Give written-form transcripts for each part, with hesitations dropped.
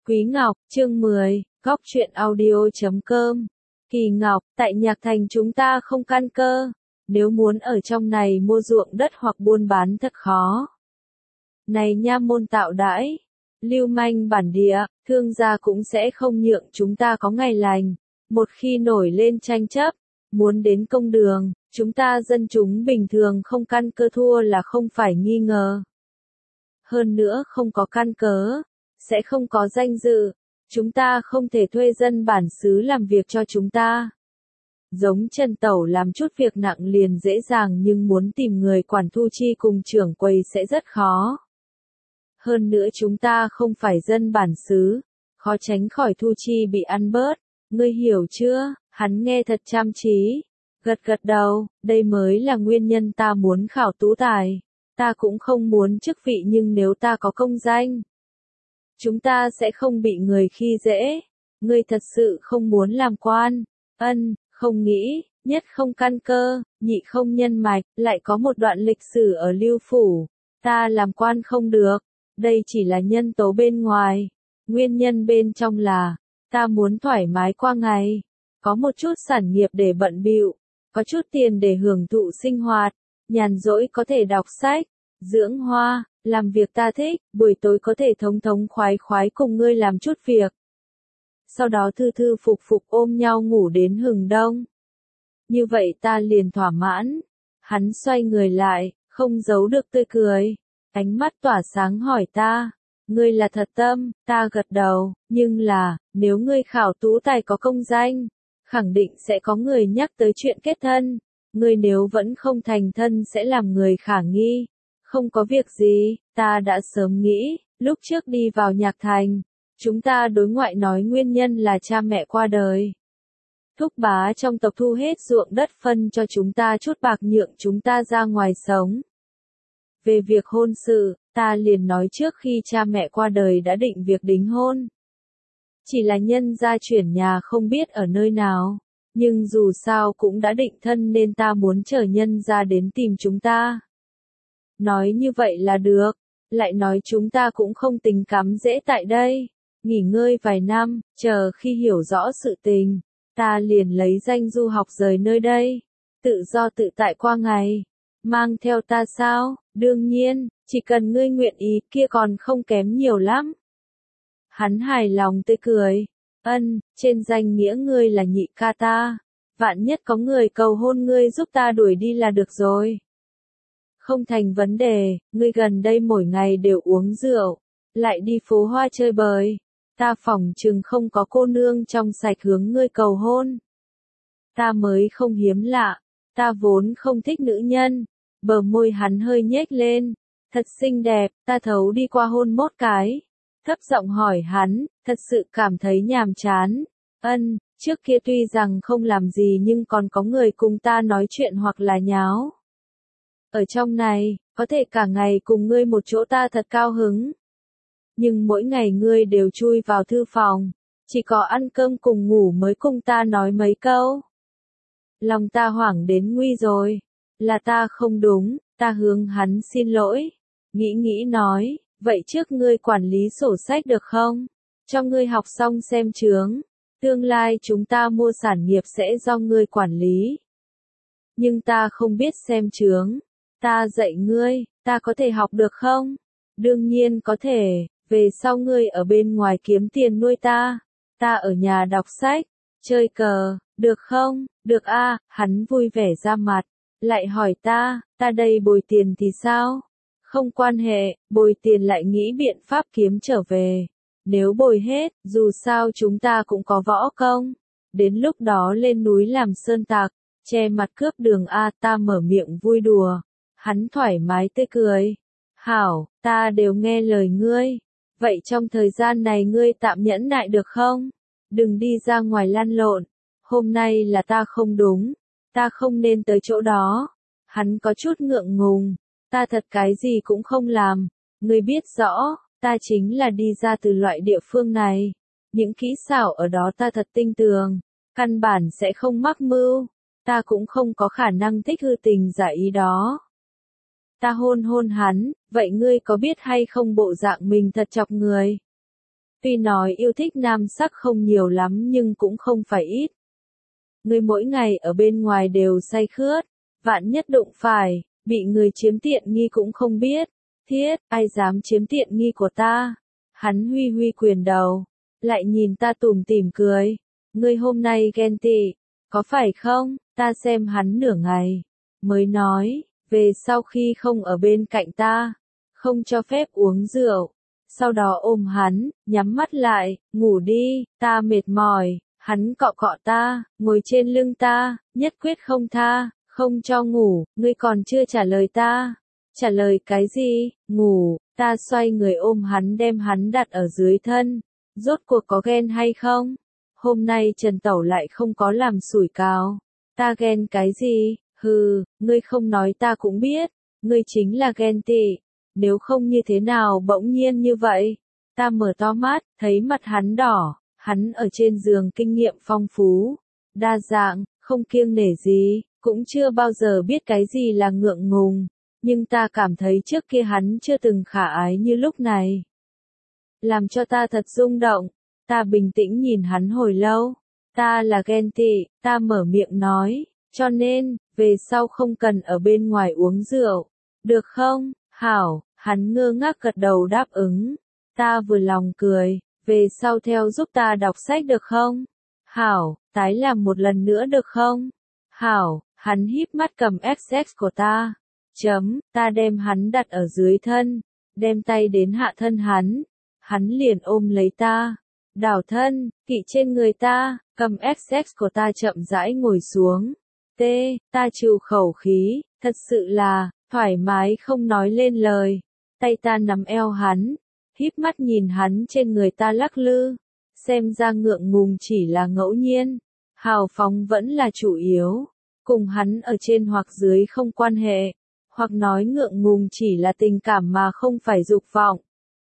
Quý Ngọc, chương 10, Góc truyện audio.com. Kỳ Ngọc, tại Nhạc Thành chúng ta không căn cơ. Nếu muốn ở trong này mua ruộng đất hoặc buôn bán thật khó. Này nha môn tạo đãi, lưu manh bản địa, thương gia cũng sẽ không nhượng chúng ta có ngày lành. Một khi nổi lên tranh chấp, muốn đến công đường, chúng ta dân chúng bình thường không căn cơ thua là không phải nghi ngờ. Hơn nữa không có căn cớ, sẽ không có danh dự, chúng ta không thể thuê dân bản xứ làm việc cho chúng ta. Giống Trần Tẩu làm chút việc nặng liền dễ dàng nhưng muốn tìm người quản thu chi cùng trưởng quầy sẽ rất khó. Hơn nữa chúng ta không phải dân bản xứ, khó tránh khỏi thu chi bị ăn bớt, ngươi hiểu chưa? Hắn nghe thật chăm chí, gật gật đầu, đây mới là nguyên nhân ta muốn khảo tú tài. Ta cũng không muốn chức vị nhưng nếu ta có công danh, chúng ta sẽ không bị người khi dễ. Ngươi thật sự không muốn làm quan? Ân, không nghĩ, nhất không căn cơ, nhị không nhân mạch, lại có một đoạn lịch sử ở Lưu Phủ. Ta làm quan không được, đây chỉ là nhân tố bên ngoài. Nguyên nhân bên trong là, ta muốn thoải mái qua ngày, có một chút sản nghiệp để bận bịu, có chút tiền để hưởng thụ sinh hoạt, nhàn rỗi có thể đọc sách, dưỡng hoa, làm việc ta thích, buổi tối có thể thống thống khoái khoái cùng ngươi làm chút việc. Sau đó thư thư phục phục ôm nhau ngủ đến hừng đông. Như vậy ta liền thỏa mãn. Hắn xoay người lại, không giấu được tươi cười. Ánh mắt tỏa sáng hỏi ta, ngươi là thật tâm, ta gật đầu, nhưng là, nếu ngươi khảo tú tài có công danh, khẳng định sẽ có người nhắc tới chuyện kết thân. Ngươi nếu vẫn không thành thân sẽ làm người khả nghi. Không có việc gì, ta đã sớm nghĩ, lúc trước đi vào Nhạc Thành, chúng ta đối ngoại nói nguyên nhân là cha mẹ qua đời. Thúc bá trong tộc thu hết ruộng đất phân cho chúng ta chút bạc nhượng chúng ta ra ngoài sống. Về việc hôn sự, ta liền nói trước khi cha mẹ qua đời đã định việc đính hôn. Chỉ là nhân gia chuyển nhà không biết ở nơi nào, nhưng dù sao cũng đã định thân nên ta muốn chờ nhân gia đến tìm chúng ta. Nói như vậy là được, lại nói chúng ta cũng không tính cắm dễ tại đây, nghỉ ngơi vài năm, chờ khi hiểu rõ sự tình, ta liền lấy danh du học rời nơi đây, tự do tự tại qua ngày. Mang theo ta sao? Đương nhiên, chỉ cần ngươi nguyện ý kia còn không kém nhiều lắm. Hắn hài lòng tươi cười, ân, trên danh nghĩa ngươi là nhị ca ta, vạn nhất có người cầu hôn ngươi giúp ta đuổi đi là được rồi. Không thành vấn đề, ngươi gần đây mỗi ngày đều uống rượu, lại đi phố hoa chơi bời. Ta phỏng chừng không có cô nương trong sạch hướng ngươi cầu hôn. Ta mới không hiếm lạ, ta vốn không thích nữ nhân. Bờ môi hắn hơi nhếch lên, thật xinh đẹp, ta thấu đi qua hôn mốt cái. Thấp giọng hỏi hắn, thật sự cảm thấy nhàm chán. Ân, trước kia tuy rằng không làm gì nhưng còn có người cùng ta nói chuyện hoặc là nháo. Ở trong này, có thể cả ngày cùng ngươi một chỗ ta thật cao hứng. Nhưng mỗi ngày ngươi đều chui vào thư phòng, chỉ có ăn cơm cùng ngủ mới cùng ta nói mấy câu. Lòng ta hoảng đến nguy rồi, là ta không đúng, ta hướng hắn xin lỗi. Nghĩ nói, vậy trước ngươi quản lý sổ sách được không? Cho ngươi học xong xem chướng, tương lai chúng ta mua sản nghiệp sẽ do ngươi quản lý. Nhưng ta không biết xem chướng. Ta dạy ngươi, ta có thể học được không? Đương nhiên có thể, về sau ngươi ở bên ngoài kiếm tiền nuôi ta. Ta ở nhà đọc sách, chơi cờ, được không? Được a, hắn vui vẻ ra mặt, lại hỏi ta đây bồi tiền thì sao? Không quan hệ, bồi tiền lại nghĩ biện pháp kiếm trở về. Nếu bồi hết, dù sao chúng ta cũng có võ công. Đến lúc đó lên núi làm sơn tặc, che mặt cướp đường a, ta mở miệng vui đùa. Hắn thoải mái tươi cười. Hảo, ta đều nghe lời ngươi. Vậy trong thời gian này ngươi tạm nhẫn nại được không? Đừng đi ra ngoài lăn lộn. Hôm nay là ta không đúng. Ta không nên tới chỗ đó. Hắn có chút ngượng ngùng. Ta thật cái gì cũng không làm. Ngươi biết rõ, ta chính là đi ra từ loại địa phương này. Những kỹ xảo ở đó ta thật tinh tường. Căn bản sẽ không mắc mưu. Ta cũng không có khả năng thích hư tình giả ý đó. Ta hôn hắn, vậy ngươi có biết hay không bộ dạng mình thật chọc người? Tuy nói yêu thích nam sắc không nhiều lắm nhưng cũng không phải ít. Ngươi mỗi ngày ở bên ngoài đều say khướt, vạn nhất đụng phải, bị người chiếm tiện nghi cũng không biết. Thiết, ai dám chiếm tiện nghi của ta? Hắn huy huy quyền đầu, lại nhìn ta tủm tỉm cười. Ngươi hôm nay ghen tị, có phải không? Ta xem hắn nửa ngày, mới nói, về sau khi không ở bên cạnh ta, không cho phép uống rượu. Sau đó ôm hắn, nhắm mắt lại, ngủ đi, ta mệt mỏi. Hắn cọ cọ ta, ngồi trên lưng ta, nhất quyết không tha, không cho ngủ, ngươi còn chưa trả lời ta. Trả lời cái gì? Ngủ, ta xoay người ôm hắn đem hắn đặt ở dưới thân. Rốt cuộc có ghen hay không? Hôm nay Trần Tẩu lại không có làm sủi cảo. Ta ghen cái gì? Hừ, ngươi không nói ta cũng biết. Ngươi chính là ghen tị. Nếu không như thế nào bỗng nhiên như vậy? Ta mở to mắt, thấy mặt hắn đỏ. Hắn ở trên giường kinh nghiệm phong phú, đa dạng, không kiêng nể gì, cũng chưa bao giờ biết cái gì là ngượng ngùng. Nhưng ta cảm thấy trước kia hắn chưa từng khả ái như lúc này. Làm cho ta thật rung động. Ta bình tĩnh nhìn hắn hồi lâu. Ta là ghen tị, ta mở miệng nói. Cho nên, về sau không cần ở bên ngoài uống rượu. Được không? Hảo, hắn ngơ ngác gật đầu đáp ứng. Ta vừa lòng cười. Về sau theo giúp ta đọc sách được không? Hảo, tái làm một lần nữa được không? Hảo, hắn híp mắt cầm XX của ta. Ta đem hắn đặt ở dưới thân, đem tay đến hạ thân hắn. Hắn liền ôm lấy ta, đảo thân, kỵ trên người ta, cầm XX của ta chậm rãi ngồi xuống. Ta chịu khẩu khí, thật sự là, thoải mái không nói lên lời. Tay ta nắm eo hắn, híp mắt nhìn hắn trên người ta lắc lư. Xem ra ngượng ngùng chỉ là ngẫu nhiên, hào phóng vẫn là chủ yếu. Cùng hắn ở trên hoặc dưới không quan hệ, hoặc nói ngượng ngùng chỉ là tình cảm mà không phải dục vọng.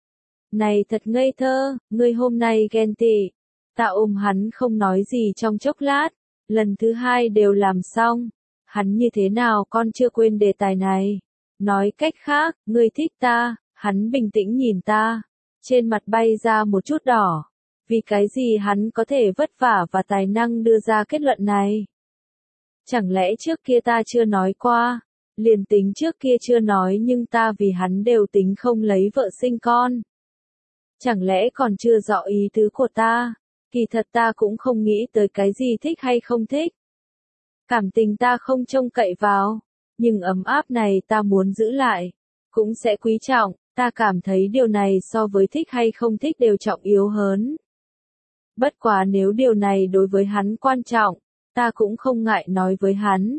Này thật ngây thơ, ngươi hôm nay ghen tị. Ta ôm hắn không nói gì trong chốc lát, lần thứ hai đều làm xong. Hắn như thế nào con chưa quên đề tài này. Nói cách khác, ngươi thích ta, hắn bình tĩnh nhìn ta. Trên mặt bay ra một chút đỏ. Vì cái gì hắn có thể vất vả và tài năng đưa ra kết luận này? Chẳng lẽ trước kia ta chưa nói qua? Liền tính trước kia chưa nói nhưng ta vì hắn đều tính không lấy vợ sinh con. Chẳng lẽ còn chưa rõ ý tứ của ta? Kỳ thật ta cũng không nghĩ tới cái gì thích hay không thích. Cảm tình ta không trông cậy vào, nhưng ấm áp này ta muốn giữ lại, cũng sẽ quý trọng, ta cảm thấy điều này so với thích hay không thích đều trọng yếu hơn. Bất quá nếu điều này đối với hắn quan trọng, ta cũng không ngại nói với hắn.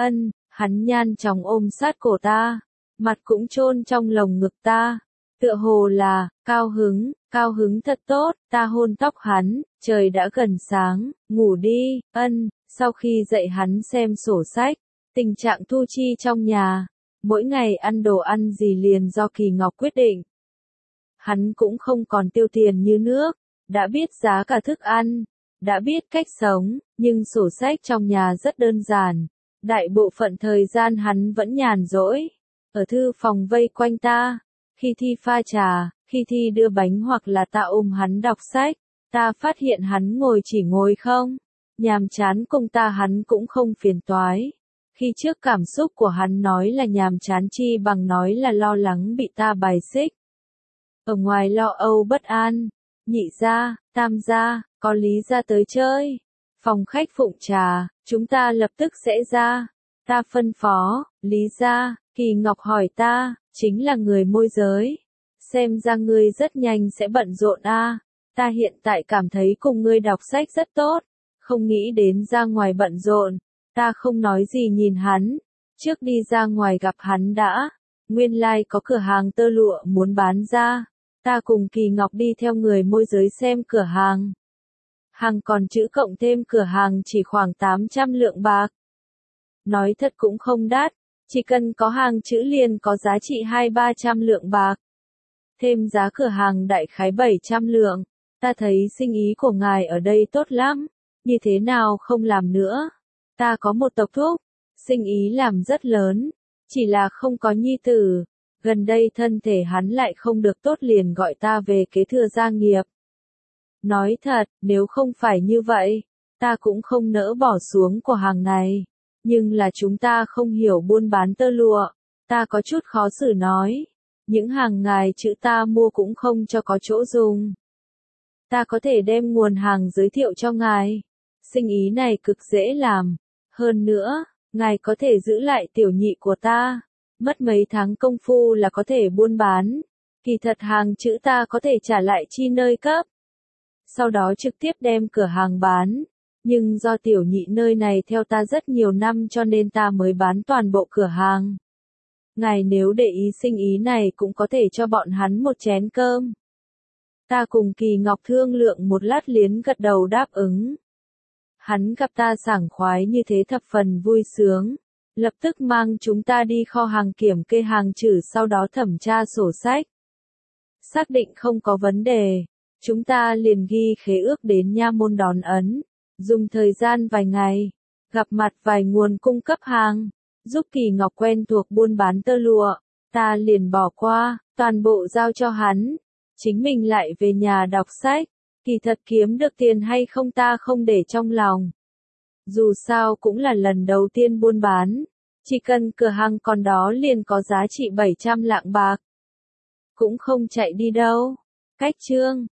Hắn nhan chóng ôm sát cổ ta, mặt cũng chôn trong lồng ngực ta. Tựa hồ là, cao hứng thật tốt, ta hôn tóc hắn, trời đã gần sáng, ngủ đi, sau khi dậy hắn xem sổ sách, tình trạng thu chi trong nhà, mỗi ngày ăn đồ ăn gì liền do Kỳ Ngọc quyết định. Hắn cũng không còn tiêu tiền như nước, đã biết giá cả thức ăn, đã biết cách sống, nhưng sổ sách trong nhà rất đơn giản, đại bộ phận thời gian hắn vẫn nhàn rỗi, ở thư phòng vây quanh ta. Khi thi pha trà, khi thi đưa bánh hoặc là ta ôm hắn đọc sách, ta phát hiện hắn ngồi chỉ ngồi không, nhàm chán cùng ta hắn cũng không phiền toái. Khi trước cảm xúc của hắn nói là nhàm chán chi bằng nói là lo lắng bị ta bài xích. Ở ngoài lo âu bất an, nhị gia, tam gia, có Lý gia tới chơi. Phòng khách Phụng Trà, chúng ta lập tức sẽ ra. Ta phân phó, Lý gia, Kỳ Ngọc hỏi ta, chính là người môi giới. Xem ra ngươi rất nhanh sẽ bận rộn a. Ta hiện tại cảm thấy cùng ngươi đọc sách rất tốt, không nghĩ đến ra ngoài bận rộn. Ta không nói gì nhìn hắn, trước đi ra ngoài gặp hắn đã. Nguyên lai có cửa hàng tơ lụa muốn bán ra. Ta cùng Kỳ Ngọc đi theo người môi giới xem cửa hàng. Hàng còn chữ cộng thêm cửa hàng chỉ khoảng 800 lượng bạc. Nói thật cũng không đắt, chỉ cần có hàng chữ liền có giá trị 200-300 lượng bạc. Thêm giá cửa hàng đại khái 700 lượng. Ta thấy sinh ý của ngài ở đây tốt lắm, như thế nào không làm nữa. Ta có một tộc thúc, sinh ý làm rất lớn, chỉ là không có nhi tử. Gần đây thân thể hắn lại không được tốt liền gọi ta về kế thừa gia nghiệp. Nói thật, nếu không phải như vậy, ta cũng không nỡ bỏ xuống của hàng này. Nhưng là chúng ta không hiểu buôn bán tơ lụa. Ta có chút khó xử nói. Những hàng ngài chữ ta mua cũng không cho có chỗ dùng. Ta có thể đem nguồn hàng giới thiệu cho ngài. Sinh ý này cực dễ làm. Hơn nữa, ngài có thể giữ lại tiểu nhị của ta. Mất mấy tháng công phu là có thể buôn bán. Kỳ thật hàng chữ ta có thể trả lại chi nơi cấp. Sau đó trực tiếp đem cửa hàng bán. Nhưng do tiểu nhị nơi này theo ta rất nhiều năm cho nên ta mới bán toàn bộ cửa hàng. Ngài nếu để ý sinh ý này cũng có thể cho bọn hắn một chén cơm. Ta cùng Kỳ Ngọc thương lượng một lát liền gật đầu đáp ứng. Hắn gặp ta sảng khoái như thế thập phần vui sướng. Lập tức mang chúng ta đi kho hàng kiểm kê hàng trừ sau đó thẩm tra sổ sách. Xác định không có vấn đề. Chúng ta liền ghi khế ước đến nha môn đón ấn. Dùng thời gian vài ngày. Gặp mặt vài nguồn cung cấp hàng. Giúp Kỳ Ngọc quen thuộc buôn bán tơ lụa. Ta liền bỏ qua, toàn bộ giao cho hắn. Chính mình lại về nhà đọc sách. Kỳ thật kiếm được tiền hay không ta không để trong lòng. Dù sao cũng là lần đầu tiên buôn bán. Chỉ cần cửa hàng còn đó liền có giá trị 700 lạng bạc. Cũng không chạy đi đâu. Cách chương